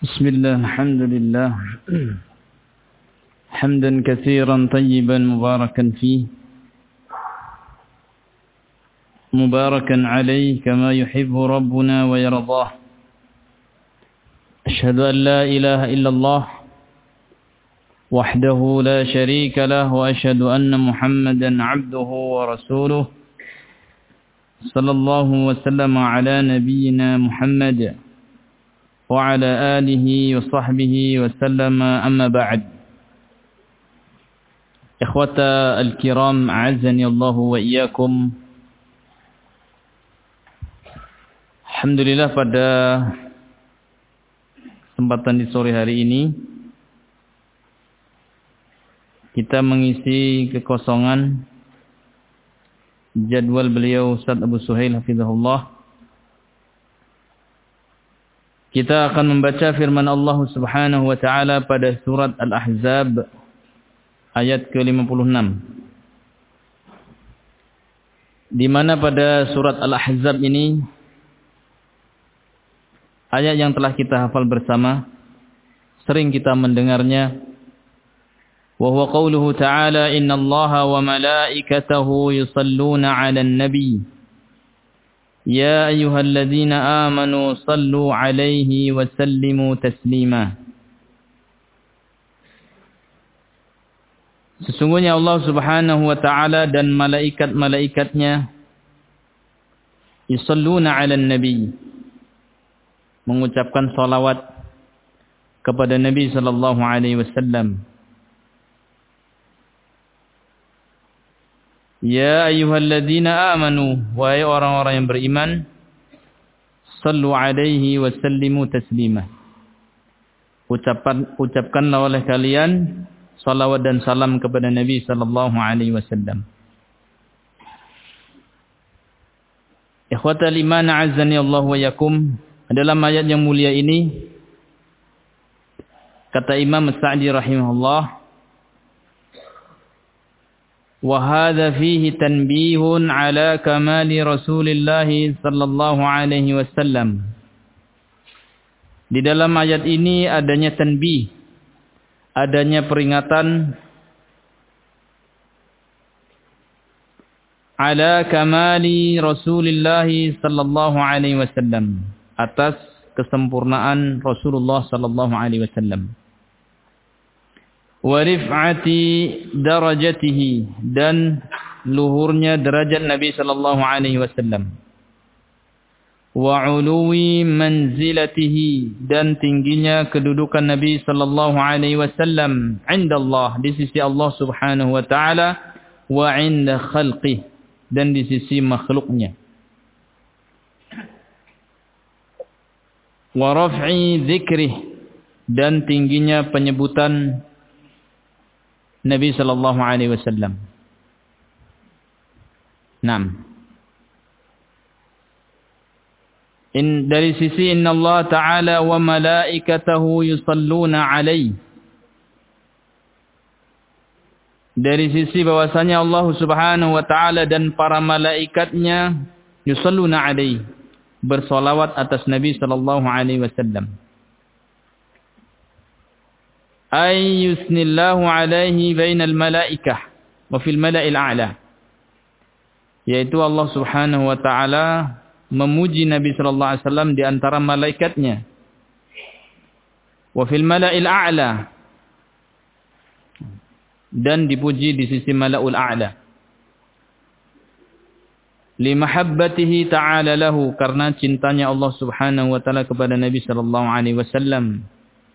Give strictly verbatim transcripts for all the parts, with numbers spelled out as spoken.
بسم الله الحمد لله حمدا كثيرا طيبا مباركا فيه مباركا عليه كما يحب ربنا ويرضاه. أشهد أن لا إله إلا الله وحده لا شريك له وأشهد أن محمدا عبده ورسوله صلى الله وسلم على نبينا محمد وعلى آله وصحبه وسلم. أما بعد. إخوة الكرام أعزني الله وإياكم. Alhamdulillah, pada kesempatan di sore hari ini kita mengisi kekosongan jadwal beliau Ustaz Abu Suhail hafizahullah. Kita akan membaca firman Allah Subhanahu wa taala pada surat Al-Ahzab ayat ke lima puluh enam. Di mana pada surat Al-Ahzab ini ayat yang telah kita hafal bersama, sering kita mendengarnya. Wa huwa qauluhu ta'ala innallaha wa malaikatahu yusalluna 'alan nabi ya ayyuhalladzina amanu sallu 'alaihi wa sallimu taslima. Sesungguhnya Allah Subhanahu wa ta'ala dan malaikat-malaikatnya yusalluna 'alan nabi, mengucapkan salawat kepada Nabi sallallahu alaihi wasallam. Ya ayyuhalladzina amanu, wahai orang-orang yang beriman, sallu alaihi wa sallimu taslima. Ucapan ucapkanlah oleh kalian salawat dan salam kepada Nabi sallallahu alaihi wasallam. Ikhwatal iman a'azzani Allah wa yakum. Dalam ayat yang mulia ini kata Imam As-Sa'di rahimahullah, wa hadza fihi tanbihun ala kamali Rasulillah sallallahu alaihi wasallam. Di dalam ayat ini adanya tanbih, adanya peringatan ala kamali Rasulillah sallallahu alaihi wasallam, atas kesempurnaan Rasulullah sallallahu alaihi wasallam. Wa rif'ati darajatihi, dan luhurnya derajat Nabi sallallahu alaihi wasallam. Wa 'uluwi manzilatihi, dan tingginya kedudukan Nabi sallallahu alaihi wasallam 'inda Allah, di sisi Allah Subhanahu wa taala, wa 'inda khalqihi, dan di sisi makhluknya. Wa raf'i dzikrih, dan tingginya penyebutan Nabi sallallahu alaihi wasallam. Naam. In dari sisi inna Allah ta'ala wa malaikatahu yusalluna alaihi, dari sisi bahwasanya Allah Subhanahu wa taala dan para malaikatnya yusalluna alaihi, bersolawat atas Nabi sallallahu alaihi wasallam. Ay yusnillahu alaihi bainal malaikah wa fil mala'il a'la, yaitu Allah Subhanahu wa taala memuji Nabi sallallahu alaihi wasallam di antara malaikatnya, wa fil mala'il a'la, dan dipuji di sisi mala'ul a'la. Limahabbatihi ta'ala lahu, karena cintanya Allah Subhanahu wa taala kepada Nabi sallallahu alaihi wasallam.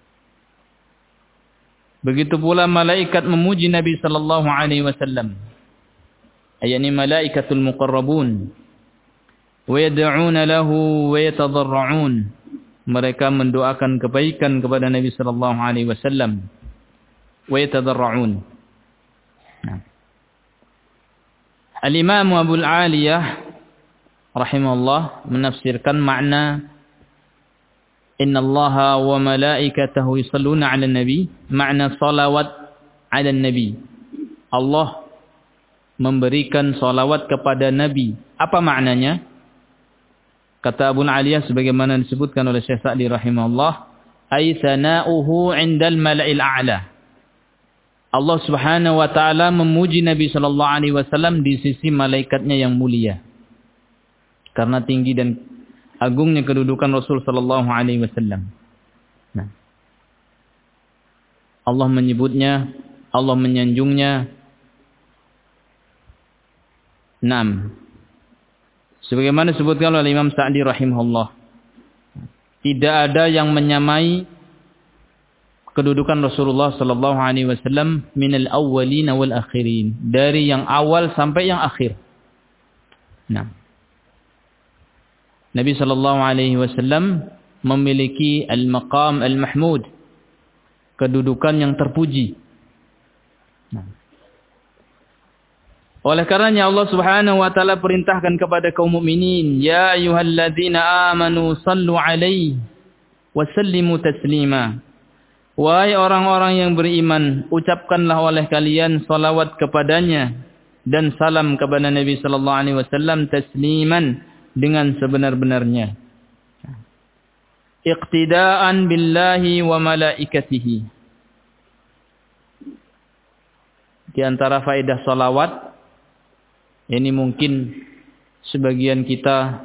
Begitu pula malaikat memuji Nabi sallallahu alaihi wasallam, ayani malaikatul muqarrabun, wa yad'una lahu wa yatadarra'un, mereka mendoakan kebaikan kepada Nabi sallallahu alaihi wasallam, wa yatadarra'un. Nah. Al-Imam Abu Al-Aliyah rahimahullah menafsirkan makna inna Allaha wa malaikatahu yusalluna 'alan nabi, makna salawat 'alan nabi. Allah memberikan salawat kepada Nabi. Apa maknanya? Kata Abu Al-Aliyah sebagaimana disebutkan oleh Syekh Sa'di rahimahullah, ay thana'uhu 'indal mala'il a'la. Allah Subhanahu wa taala memuji Nabi sallallahu alaihi wasallam di sisi malaikatnya yang mulia. Karena tinggi dan agungnya kedudukan Rasul sallallahu alaihi wasallam. Nah. Allah menyebutnya, Allah menyanjungnya. Naam. Sebagaimana disebutkan oleh Imam Sa'di rahimahullah. Tidak ada yang menyamai kedudukan Rasulullah sallallahu alaihi wasallam minal awwalin wal akhirin, dari yang awal sampai yang akhir. Nah, Nabi sallallahu alaihi wasallam memiliki al-maqam al-mahmud, kedudukan yang terpuji. Nah. Oleh karenanya Allah Subhanahu wa taala perintahkan kepada kaum mukminin, ya ayyuhalladzina amanu sallu alaihi wa sallimu taslima. Wahai orang-orang yang beriman, ucapkanlah oleh kalian salawat kepadanya dan salam kepada Nabi sallallahu alaihi wasallam tasliman, dengan sebenar-benarnya. Iqtidaan billahi wa malaikatihi. Di antara faedah salawat, ini mungkin sebagian kita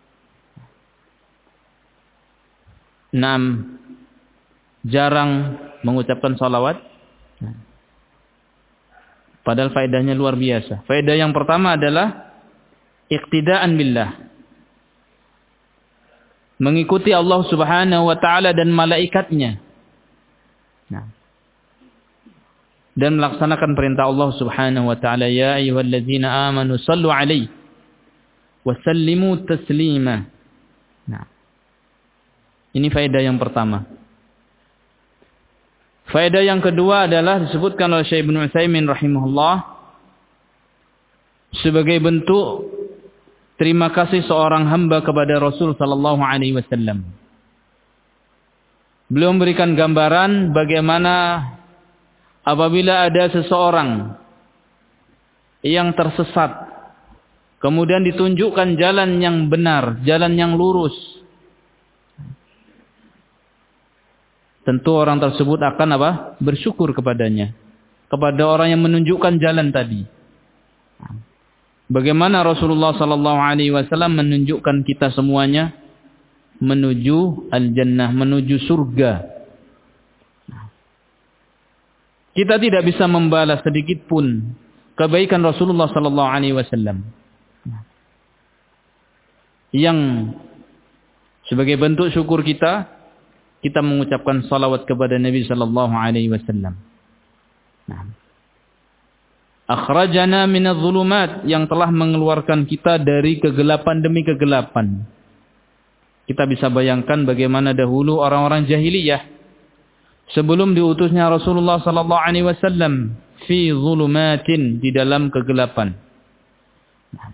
enam jarang mengucapkan salawat. Padahal faedahnya luar biasa. Faedah yang pertama adalah iqtidaan billah. Mengikuti Allah Subhanahu wa taala dan malaikatnya. Nah. Dan melaksanakan perintah Allah Subhanahu wa taala, ya ayyuhalladzina amanu sallu alaihi wa sallimu taslima. Nah. Ini faedah yang pertama. Faedah yang kedua adalah disebutkan oleh Syekh Ibnu Utsaimin rahimahullah sebagai bentuk terima kasih seorang hamba kepada Rasul sallallahu alaihi wasallam. Beliau memberikan gambaran bagaimana apabila ada seseorang yang tersesat, kemudian ditunjukkan jalan yang benar, jalan yang lurus, tentu orang tersebut akan apa? Bersyukur kepadanya, kepada orang yang menunjukkan jalan tadi. Bagaimana Rasulullah sallallahu alaihi wasallam menunjukkan kita semuanya menuju al-jannah, menuju surga. Kita tidak bisa membalas sedikit pun kebaikan Rasulullah sallallahu alaihi wasallam. Yang sebagai bentuk syukur kita, kita mengucapkan salawat kepada Nabi sallallahu alaihi wasallam. Nah. Akhrajana minadh-dhulumat, yang telah mengeluarkan kita dari kegelapan demi kegelapan. Kita bisa bayangkan bagaimana dahulu orang-orang jahiliyah sebelum diutusnya Rasulullah sallallahu alaihi wasallam fi dhulumatin, di dalam kegelapan. Nah.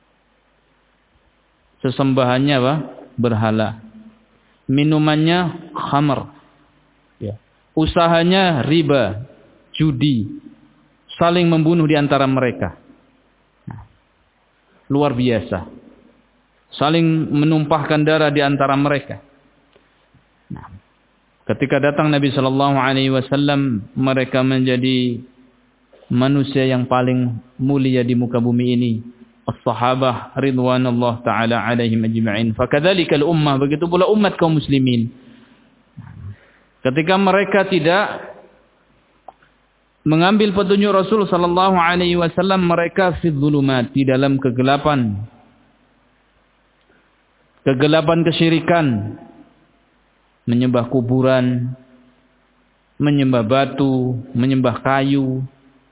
Sesembahannya apa? Berhala. Minumannya khamr. Ya. Usahanya riba, judi, saling membunuh di antara mereka. Nah, luar biasa. Saling menumpahkan darah di antara mereka. Nah, ketika datang Nabi sallallahu alaihi wasallam, mereka menjadi manusia yang paling mulia di muka bumi ini. As-sahabah ridwanullah ta'ala alaihim ajma'in. Fakadzalika al-ummah, begitu pula umat kaum muslimin. Ketika mereka tidak mengambil petunjuk Rasul sallallahu alaihi wasallam, mereka fi dhulumat, di dalam kegelapan. Kegelapan kesyirikan, menyembah kuburan, menyembah batu, menyembah kayu,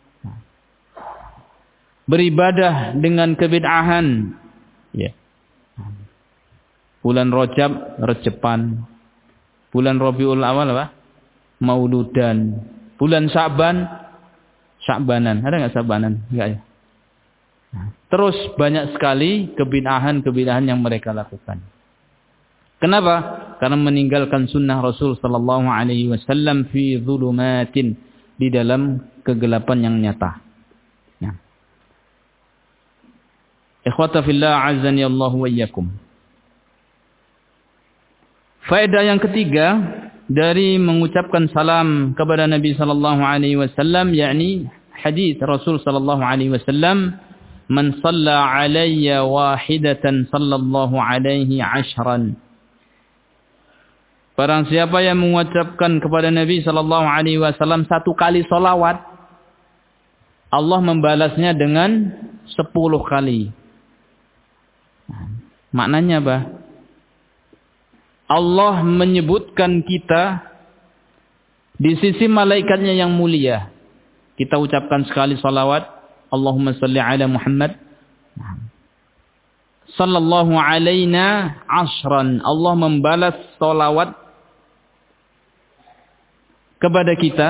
beribadah dengan kebid'ahan. Ya. Bulan Rajab, Recepan. Bulan Rabiul Awal apa? Mauludan. Bulan Sya'ban, Sya'banan. Ada enggak Sya'banan? Enggak ya. Terus banyak sekali kebid'ahan-kebid'ahan yang mereka lakukan. Kenapa? Karena meninggalkan sunnah Rasul sallallahu alaihi wasallam fi dhulumatin, di dalam kegelapan yang nyata. Ya. Ikhwata fillah azani Allah wa iyyakum. Faedah yang ketiga dari mengucapkan salam kepada Nabi sallallahu alaihi wasallam, yakni hadis Rasul sallallahu alaihi wasallam, "Man shalla alayya wahidatan sallallahu alaihi ashran." Barang siapa yang mengucapkan kepada Nabi sallallahu alaihi wasallam satu kali salawat, Allah membalasnya dengan sepuluh kali. Maknanya apa? Allah menyebutkan kita di sisi malaikatnya yang mulia. Kita ucapkan sekali salawat, Allahumma salli ala Muhammad sallallahu alaina ashran. Allah membalas salawat kepada kita.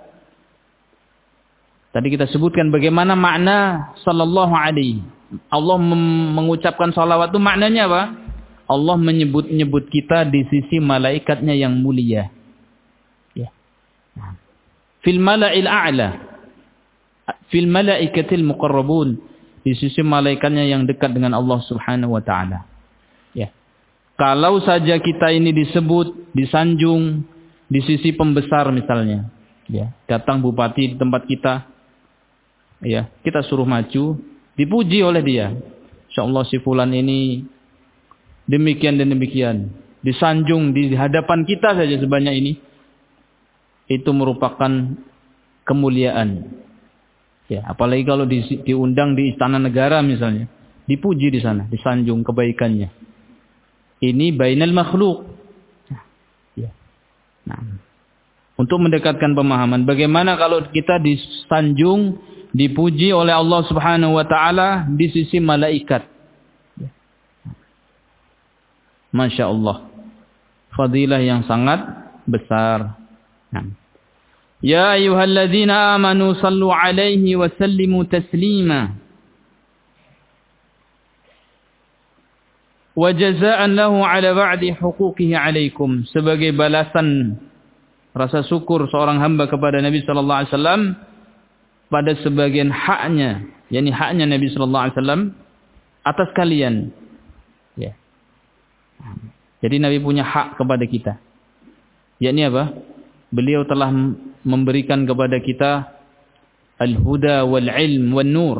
Tadi kita sebutkan bagaimana makna sallallahu alaihi. Allah mengucapkan salawat itu maknanya apa? Allah menyebut-nyebut kita di sisi malaikatnya yang mulia. Ya. Fil mala'il a'la. Fil malaikatil muqarrabun. Di sisi malaikatnya yang dekat dengan Allah Subhanahu wa taala. Ya. Kalau saja kita ini disebut, disanjung di sisi pembesar misalnya, ya, datang bupati di tempat kita, ya, kita suruh maju, dipuji oleh dia. Insyaallah si fulan ini demikian dan demikian, disanjung di hadapan kita saja sebanyak ini, itu merupakan kemuliaan. Ya, apalagi kalau di, diundang di istana negara misalnya, dipuji di sana, disanjung kebaikannya. Ini bainal makhluk. Ya. Nah, untuk mendekatkan pemahaman, bagaimana kalau kita disanjung, dipuji oleh Allah Subhanahu wa taala di sisi malaikat. Masya Allah, fadilah yang sangat besar. Ya ayyuhalladzina amanu sallu alaihi wa sallimu taslima. Wa jazaan lahu ala ba'di huquqihi alaikum. Sebagai balasan rasa syukur seorang hamba kepada Nabi sallallahu alaihi wasallam pada sebagian haknya, yakni haknya Nabi sallallahu alaihi wasallam atas kalian. Ya. Jadi Nabi punya hak kepada kita. Yakni apa? Beliau telah memberikan kepada kita al-huda wal ilm wan nur.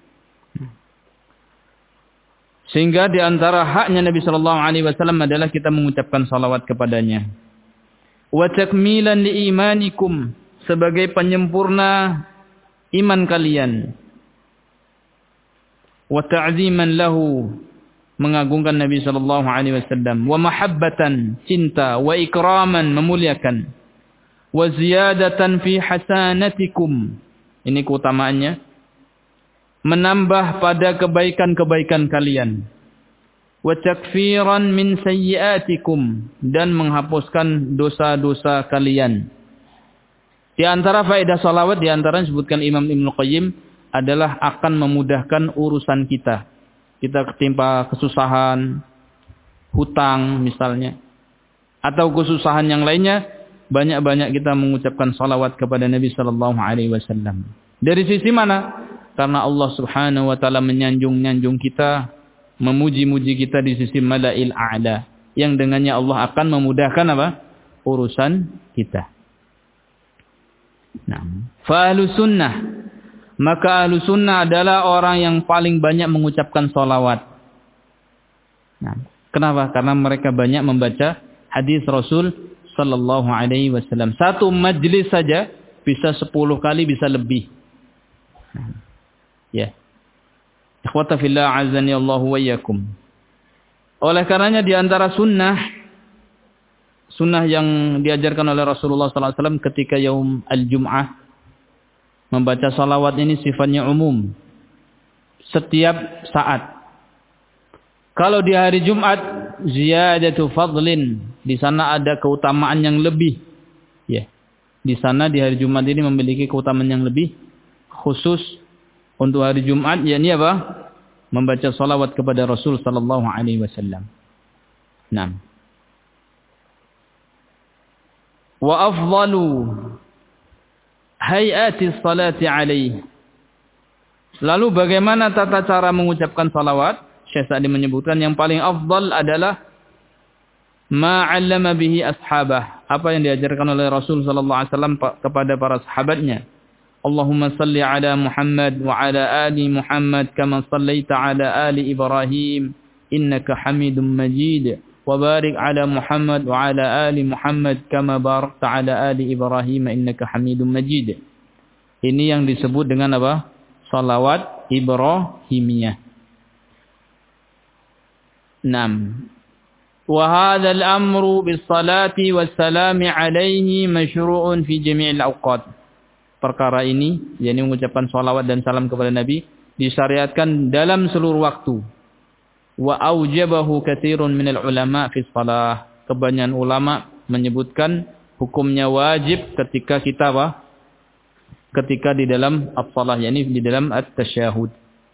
Sehingga di antara haknya Nabi sallallahu alaihi wasallam adalah kita mengucapkan salawat kepadanya. Wa takmilan li imanikum, sebagai penyempurna iman kalian. Wa ta'ziman lahu, mengagungkan Nabi sallallahu alaihi wasallam. Wa mahabbatan, cinta. Wa ikraman, memuliakan. Wa ziyadatan fi hasanatikum, ini keutamaannya, menambah pada kebaikan-kebaikan kalian. Wa takfiran min sayyiatikum, dan menghapuskan dosa-dosa kalian. Di antara faedah salawat, di antara disebutkan Imam Ibnu Qayyim, adalah akan memudahkan urusan kita. Kita ketimpa kesusahan, hutang misalnya, atau kesusahan yang lainnya, banyak-banyak kita mengucapkan salawat kepada Nabi sallallahu alaihi wasallam. Dari sisi mana? Karena Allah Subhanahu wa taala menyanjung-nyanjung kita, memuji-muji kita di sisi malail a'la, yang dengannya Allah akan memudahkan apa? Urusan kita. Nah, fa ahlus sunnah, maka ahlus sunnah adalah orang yang paling banyak mengucapkan salawat. Nah, kenapa? Karena mereka banyak membaca hadis Rasul sallallahu alaihi wasallam. Satu majlis saja bisa sepuluh kali, bisa lebih. Ya. Ikhwata fillah azani Allah wa iyyakum. Oleh karenanya di antara sunnah sunnah yang diajarkan oleh Rasulullah sallallahu alaihi wasallam ketika yaum al-Jum'ah, membaca salawat ini sifatnya umum, setiap saat. Kalau di hari Jumat, ziyadatu fadlin, di sana ada keutamaan yang lebih. Ya. Di sana di hari Jumat ini memiliki keutamaan yang lebih khusus untuk hari Jumat, yakni apa? Membaca salawat kepada Rasul sallallahu alaihi wasallam. Naam. Wa afdalu hayati salati alaihi. Lalu bagaimana tata cara mengucapkan salawat? Syekh Sa'di menyebutkan yang paling afdal adalah ma 'allama bihi ashabah, apa yang diajarkan oleh Rasul sallallahu alaihi wasallam kepada para sahabatnya. Allahumma salli ala Muhammad wa ala ali Muhammad kama sallaita ala ali Ibrahim innaka Hamidum Majid wa barik ala Muhammad wa ala ali Muhammad kama barakta ala ali Ibrahim innaka Hamidum Majid. Ini yang disebut dengan apa? Salawat Ibrahimiyah. enam. Wa hadzal amru bis salati was salami alaihi masyru'un fi jami'il awqat. Perkara ini, yakni mengucapkan salawat dan salam kepada Nabi, disyariatkan dalam seluruh waktu. Wa aujabahu katsirun minal ulama fi shalah. Kebanyakan ulama menyebutkan hukumnya wajib ketika kita apa? Ketika di dalam as-shalah, yakni di dalam at-tasyahud.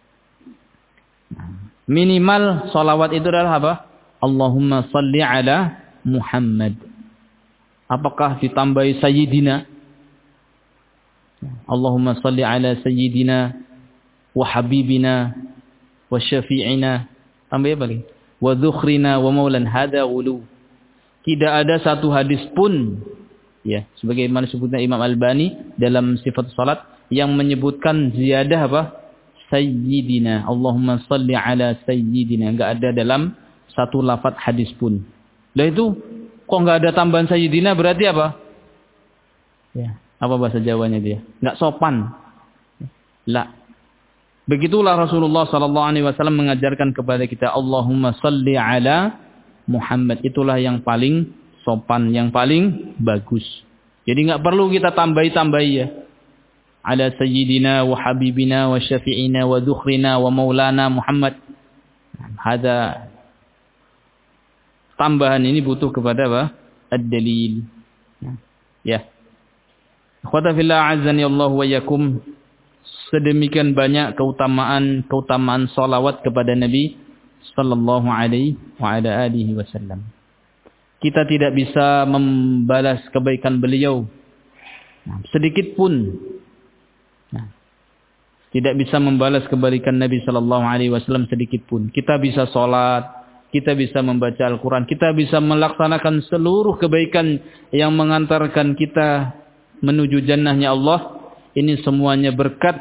Minimal salawat itu adalah apa? Allahumma salli ala Muhammad. Apakah ditambahi sayyidina? Allahumma salli ala sayyidina wa habibina wa syafi'ina. Tambah apa lagi? Wa dzukhrina wa maulan hadza ulu. Tidak ada satu hadis pun, ya, sebagaimana sebutnya Imam Albani dalam sifat salat yang menyebutkan ziyadah apa? Sayyidina. Allahumma salli ala sayyidina. Enggak ada dalam satu lafaz hadis pun. Lah itu kok enggak ada tambahan sayyidina berarti apa? Ya, apa bahasa Jawanya dia? Enggak sopan. La. Begitulah Rasulullah sallallahu alaihi wasallam mengajarkan kepada kita, Allahumma salli ala Muhammad. Itulah yang paling sopan, yang paling bagus. Jadi enggak perlu kita tambahi-tambahi ya. Ala sayyidina wa habibina wa syafi'ina wa dzukhrina wa maulana Muhammad. Hada tambahan ini butuh kepada apa? Ad-dalil. Ya. Ikhwata fillah azani Allah wa yakum. Sedemikian banyak keutamaan-keutamaan salawat kepada Nabi sallallahu alaihi wa ala alihi wasallam. Kita tidak bisa membalas kebaikan beliau sedikit pun. Nah, tidak bisa membalas kebaikan Nabi sallallahu alaihi wasallam sedikit pun. Kita bisa salat, kita bisa membaca Al-Qur'an, kita bisa melaksanakan seluruh kebaikan yang mengantarkan kita menuju jannahnya Allah. Ini semuanya berkat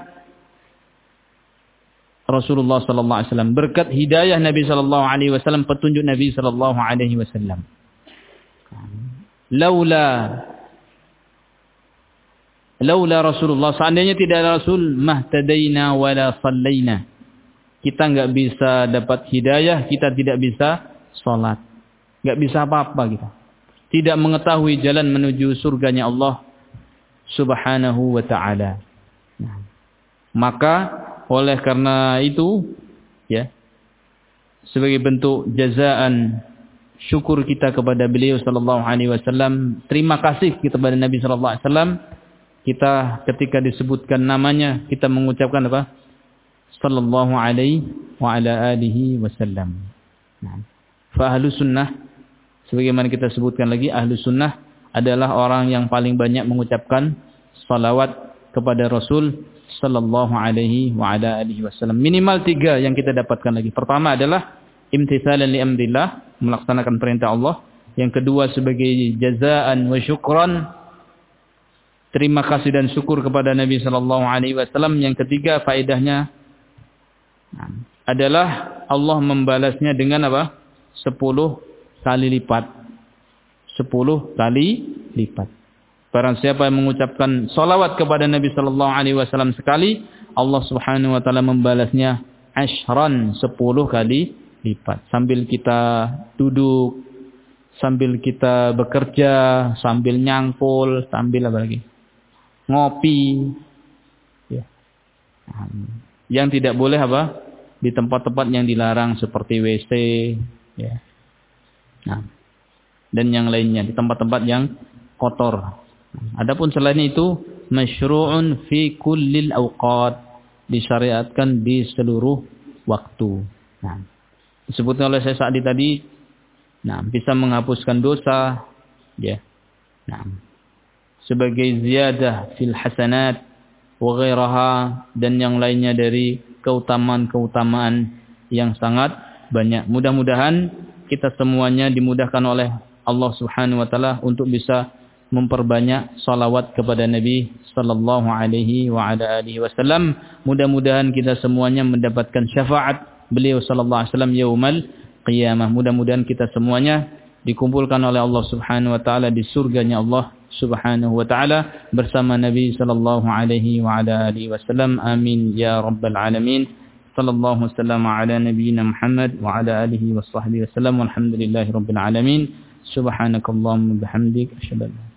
Rasulullah sallallahu alaihi wasallam, berkat hidayah Nabi sallallahu alaihi wasallam, petunjuk Nabi sallallahu alaihi wasallam. Laula laula Rasulullah, seandainya tidak ada Rasul, mahtadaina wala sallaina. Kita enggak bisa dapat hidayah, kita tidak bisa salat. Enggak bisa apa-apa kita. Tidak mengetahui jalan menuju surganya Allah Subhanahu wa ta'ala. Nah, maka oleh karena itu ya, sebagai bentuk jazaan syukur kita kepada beliau sallallahu alaihi wasallam, terima kasih kita kepada Nabi sallallahu alaihi wasallam, kita ketika disebutkan namanya kita mengucapkan apa? Sallallahu alaihi wa ala alihi wasallam. Nah, fa ahlus sunnah, sebagaimana kita sebutkan lagi, ahlus sunnah adalah orang yang paling banyak mengucapkan salawat kepada Rasul sallallahu alaihi wa ala alihi wasallam. Minimal tiga yang kita dapatkan lagi. Pertama adalah imtithalan li amrillah, melaksanakan perintah Allah. Yang kedua sebagai jazaan wa syukran, terima kasih dan syukur kepada Nabi sallallahu alaihi wasallam. Yang ketiga faedahnya adalah Allah membalasnya dengan apa? sepuluh kali lipat. sepuluh kali lipat. Barang siapa yang mengucapkan salawat kepada Nabi sallallahu alaihi wasallam sekali, Allah Subhanahu wa taala membalasnya ashran, sepuluh kali lipat. Sambil kita duduk, sambil kita bekerja, sambil nyangkul, sambil apa lagi? Ngopi. Ya. Yang tidak boleh apa? Di tempat-tempat yang dilarang seperti W C, ya. Nah, dan yang lainnya di tempat-tempat yang kotor. Adapun selain itu masyru'un fi kullil awqat, disyariatkan di seluruh waktu. Nah, disebutkan oleh Syekh Sa'di tadi, nah, bisa menghapuskan dosa, ya. Nah, sebagai ziyadah fil hasanat wa ghairaha, dan yang lainnya dari keutamaan-keutamaan yang sangat banyak. Mudah-mudahan kita semuanya dimudahkan oleh Allah Subhanahu wa taala untuk bisa memperbanyak salawat kepada Nabi sallallahu alaihi wa ala alihi wasallam. Mudah-mudahan kita semuanya mendapatkan syafaat beliau sallallahu alaihi wasallam yaumal qiyamah. Mudah-mudahan kita semuanya dikumpulkan oleh Allah Subhanahu wa taala di surganya Allah Subhanahu wa taala bersama Nabi sallallahu alaihi wa ala alihi wasallam. Amin ya rabbal alamin. Sallallahu wasallam ala nabiyyina Muhammad wa ala alihi washabbihi wasallam. Walhamdulillahirabbil alamin. Subhanakallahumma bihamdik asyhadu an